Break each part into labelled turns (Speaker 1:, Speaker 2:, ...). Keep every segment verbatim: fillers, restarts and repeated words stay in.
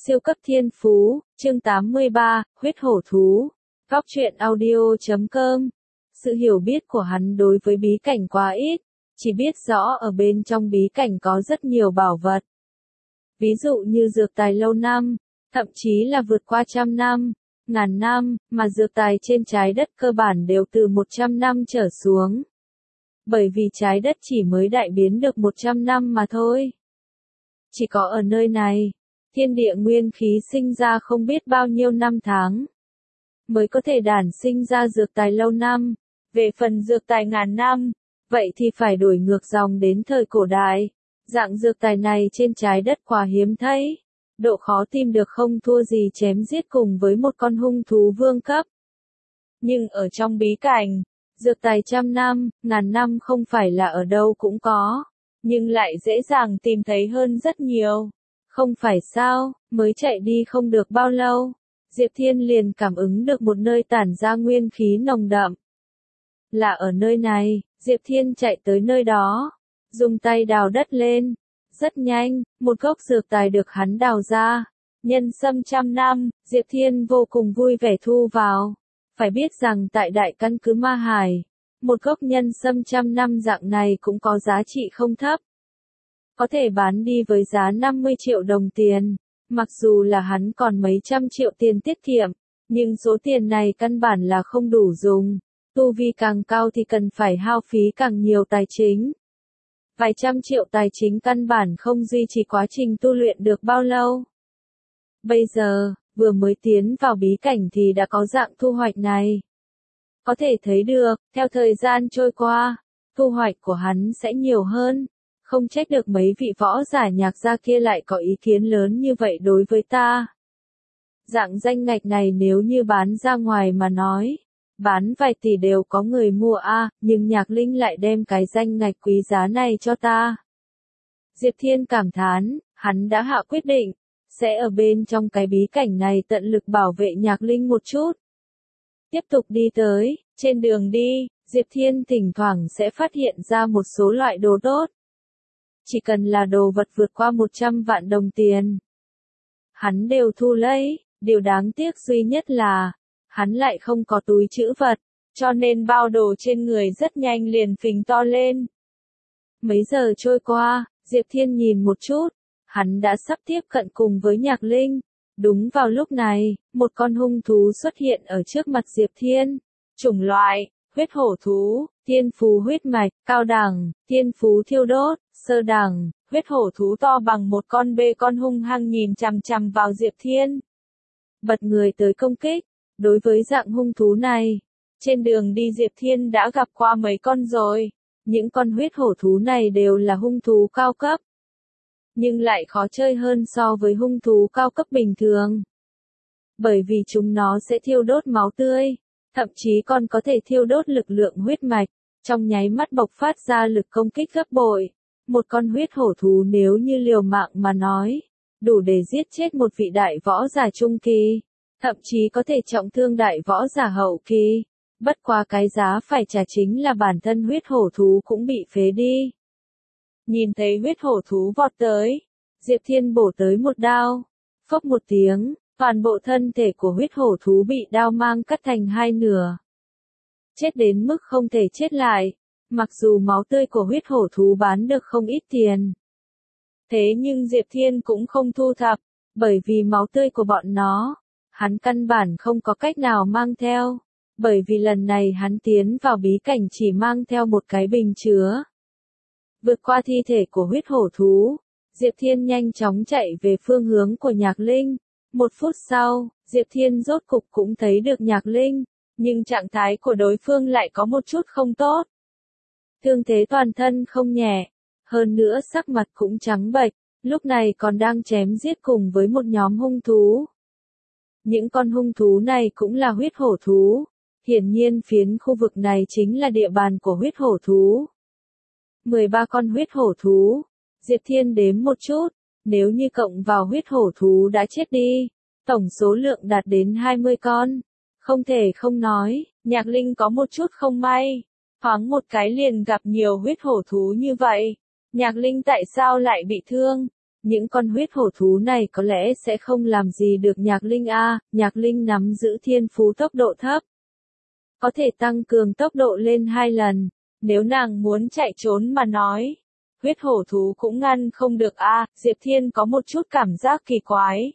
Speaker 1: Siêu cấp thiên phú, chương tám mươi ba, huyết hổ thú. Góc truyện audio chấm com. Sự hiểu biết của hắn đối với bí cảnh quá ít, chỉ biết rõ ở bên trong bí cảnh có rất nhiều bảo vật. Ví dụ như dược tài lâu năm, thậm chí là vượt qua trăm năm, ngàn năm, mà dược tài trên trái đất cơ bản đều từ một trăm năm trở xuống. Bởi vì trái đất chỉ mới đại biến được một trăm năm mà thôi. Chỉ có ở nơi này, thiên địa nguyên khí sinh ra không biết bao nhiêu năm tháng, mới có thể đản sinh ra dược tài lâu năm. Về phần dược tài ngàn năm, vậy thì phải đổi ngược dòng đến thời cổ đại. Dạng dược tài này trên trái đất quá hiếm thấy, độ khó tìm được không thua gì chém giết cùng với một con hung thú vương cấp. Nhưng ở trong bí cảnh, dược tài trăm năm, ngàn năm không phải là ở đâu cũng có, nhưng lại dễ dàng tìm thấy hơn rất nhiều. Không phải sao, mới chạy đi không được bao lâu, Diệp Thiên liền cảm ứng được một nơi tản ra nguyên khí nồng đậm. Là ở nơi này, Diệp Thiên chạy tới nơi đó, dùng tay đào đất lên. Rất nhanh, một gốc dược tài được hắn đào ra. Nhân sâm trăm năm, Diệp Thiên vô cùng vui vẻ thu vào. Phải biết rằng tại đại căn cứ Ma Hải, một gốc nhân sâm trăm năm dạng này cũng có giá trị không thấp. Có thể bán đi với giá năm mươi triệu đồng tiền. Mặc dù là hắn còn mấy trăm triệu tiền tiết kiệm, nhưng số tiền này căn bản là không đủ dùng. Tu vi càng cao thì cần phải hao phí càng nhiều tài chính. Vài trăm triệu tài chính căn bản không duy trì quá trình tu luyện được bao lâu. Bây giờ, vừa mới tiến vào bí cảnh thì đã có dạng thu hoạch này. Có thể thấy được, theo thời gian trôi qua, thu hoạch của hắn sẽ nhiều hơn. Không trách được mấy vị võ giả nhạc gia kia lại có ý kiến lớn như vậy đối với ta. Dạng danh ngạch này nếu như bán ra ngoài mà nói, bán vài tỷ đều có người mua a, nhưng Nhạc Linh lại đem cái danh ngạch quý giá này cho ta. Diệp Thiên cảm thán, hắn đã hạ quyết định, sẽ ở bên trong cái bí cảnh này tận lực bảo vệ Nhạc Linh một chút. Tiếp tục đi tới, trên đường đi, Diệp Thiên thỉnh thoảng sẽ phát hiện ra một số loại đồ tốt. Chỉ cần là đồ vật vượt qua một trăm vạn đồng tiền, hắn đều thu lấy. Điều đáng tiếc duy nhất là, hắn lại không có túi trữ vật, cho nên bao đồ trên người rất nhanh liền phình to lên. Mấy giờ trôi qua, Diệp Thiên nhìn một chút, hắn đã sắp tiếp cận cùng với Nhạc Linh. Đúng vào lúc này, một con hung thú xuất hiện ở trước mặt Diệp Thiên. Chủng loại, huyết hổ thú, thiên phú huyết mạch, cao đẳng, thiên phú thiêu đốt, sơ đẳng. Huyết hổ thú to bằng một con bê con hung hăng nhìn chằm chằm vào Diệp Thiên. Bật người tới công kích. Đối với dạng hung thú này, trên đường đi Diệp Thiên đã gặp qua mấy con rồi. Những con huyết hổ thú này đều là hung thú cao cấp, nhưng lại khó chơi hơn so với hung thú cao cấp bình thường. Bởi vì chúng nó sẽ thiêu đốt máu tươi, thậm chí còn có thể thiêu đốt lực lượng huyết mạch, trong nháy mắt bộc phát ra lực công kích gấp bội. Một con huyết hổ thú nếu như liều mạng mà nói, đủ để giết chết một vị đại võ giả trung kỳ, thậm chí có thể trọng thương đại võ giả hậu kỳ. Bất quá cái giá phải trả chính là bản thân huyết hổ thú cũng bị phế đi. Nhìn thấy huyết hổ thú vọt tới, Diệp Thiên bổ tới một đao, phốc một tiếng, toàn bộ thân thể của huyết hổ thú bị đao mang cắt thành hai nửa. Chết đến mức không thể chết lại, mặc dù máu tươi của huyết hổ thú bán được không ít tiền. Thế nhưng Diệp Thiên cũng không thu thập, bởi vì máu tươi của bọn nó, hắn căn bản không có cách nào mang theo. Bởi vì lần này hắn tiến vào bí cảnh chỉ mang theo một cái bình chứa. Vượt qua thi thể của huyết hổ thú, Diệp Thiên nhanh chóng chạy về phương hướng của Nhạc Linh. Một phút sau, Diệp Thiên rốt cục cũng thấy được Nhạc Linh, nhưng trạng thái của đối phương lại có một chút không tốt. Thương thế toàn thân không nhẹ, hơn nữa sắc mặt cũng trắng bệch, lúc này còn đang chém giết cùng với một nhóm hung thú. Những con hung thú này cũng là huyết hổ thú. Hiển nhiên phiến khu vực này chính là địa bàn của huyết hổ thú. mười ba con huyết hổ thú. Diệp Thiên đếm một chút, nếu như cộng vào huyết hổ thú đã chết đi, tổng số lượng đạt đến hai mươi con. Không thể không nói, Nhạc Linh có một chút không may. Thoáng một cái liền gặp nhiều huyết hổ thú như vậy. Nhạc Linh tại sao lại bị thương? Những con huyết hổ thú này có lẽ sẽ không làm gì được Nhạc Linh a, Nhạc Linh nắm giữ thiên phú tốc độ thấp. Có thể tăng cường tốc độ lên hai lần, nếu nàng muốn chạy trốn mà nói. Huyết hổ thú cũng ngăn không được a, Diệp Thiên có một chút cảm giác kỳ quái.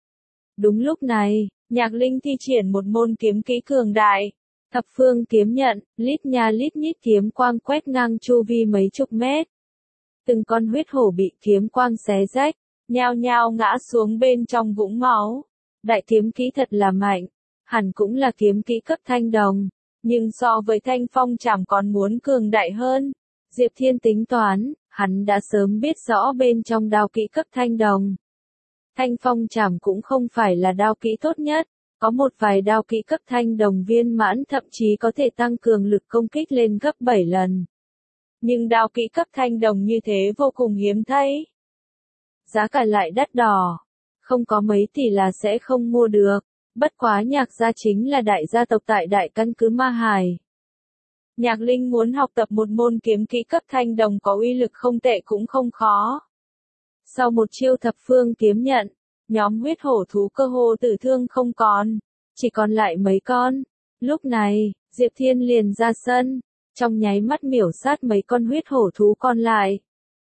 Speaker 1: Đúng lúc này, Nhạc Linh thi triển một môn kiếm kỹ cường đại. Thập phương kiếm nhận, lít nha lít nhít kiếm quang quét ngang chu vi mấy chục mét. Từng con huyết hổ bị kiếm quang xé rách, nhao nhao ngã xuống bên trong vũng máu. Đại kiếm kỹ thật là mạnh, hẳn cũng là kiếm kỹ cấp thanh đồng, nhưng so với thanh phong trảm còn muốn cường đại hơn. Diệp Thiên tính toán, hắn đã sớm biết rõ bên trong đao kỹ cấp thanh đồng. Thanh phong trảm cũng không phải là đao kỹ tốt nhất, có một vài đao kỹ cấp thanh đồng viên mãn thậm chí có thể tăng cường lực công kích lên gấp bảy lần. Nhưng đao kỹ cấp thanh đồng như thế vô cùng hiếm thấy. Giá cả lại đắt đỏ, không có mấy tỷ là sẽ không mua được, bất quá Nhạc gia chính là đại gia tộc tại đại căn cứ Ma Hải. Nhạc Linh muốn học tập một môn kiếm kỹ cấp thanh đồng có uy lực không tệ cũng không khó. Sau một chiêu thập phương kiếm nhận, nhóm huyết hổ thú cơ hồ tử thương không còn, chỉ còn lại mấy con. Lúc này, Diệp Thiên liền ra sân, trong nháy mắt miểu sát mấy con huyết hổ thú còn lại.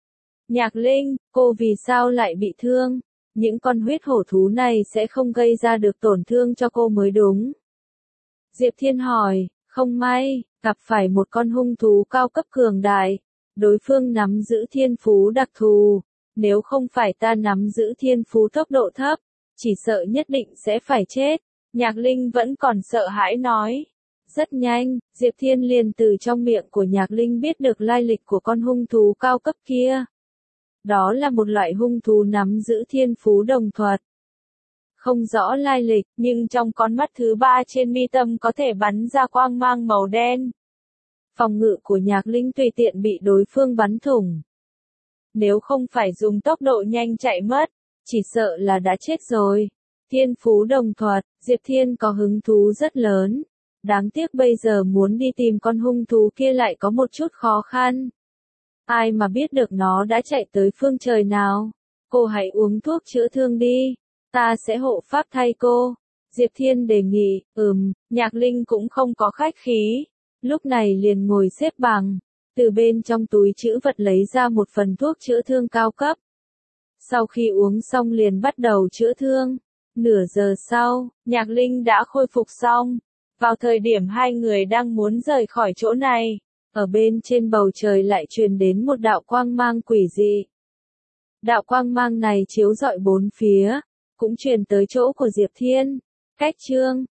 Speaker 1: Nhạc Linh, cô vì sao lại bị thương? Những con huyết hổ thú này sẽ không gây ra được tổn thương cho cô mới đúng. Diệp Thiên hỏi, không may, gặp phải một con hung thú cao cấp cường đại, đối phương nắm giữ thiên phú đặc thù, nếu không phải ta nắm giữ thiên phú tốc độ thấp, chỉ sợ nhất định sẽ phải chết. Nhạc Linh vẫn còn sợ hãi nói. Rất nhanh, Diệp Thiên liền từ trong miệng của Nhạc Linh biết được lai lịch của con hung thú cao cấp kia. Đó là một loại hung thú nắm giữ thiên phú đồng thuật. Không rõ lai lịch, nhưng trong con mắt thứ ba trên mi tâm có thể bắn ra quang mang màu đen. Phòng ngự của Nhạc Linh tùy tiện bị đối phương bắn thủng. Nếu không phải dùng tốc độ nhanh chạy mất, chỉ sợ là đã chết rồi. Thiên phú đồng thuật, Diệp Thiên có hứng thú rất lớn. Đáng tiếc bây giờ muốn đi tìm con hung thú kia lại có một chút khó khăn. Ai mà biết được nó đã chạy tới phương trời nào. Cô hãy uống thuốc chữa thương đi. Ta sẽ hộ pháp thay cô. Diệp Thiên đề nghị, ừm, Nhạc Linh cũng không có khách khí. Lúc này liền ngồi xếp bằng. Từ bên trong túi trữ vật lấy ra một phần thuốc chữa thương cao cấp. Sau khi uống xong liền bắt đầu chữa thương. Nửa giờ sau, Nhạc Linh đã khôi phục xong. Vào thời điểm hai người đang muốn rời khỏi chỗ này, ở bên trên bầu trời lại truyền đến một đạo quang mang quỷ dị. Đạo quang mang này chiếu rọi bốn phía, cũng truyền tới chỗ của Diệp Thiên. Cách chương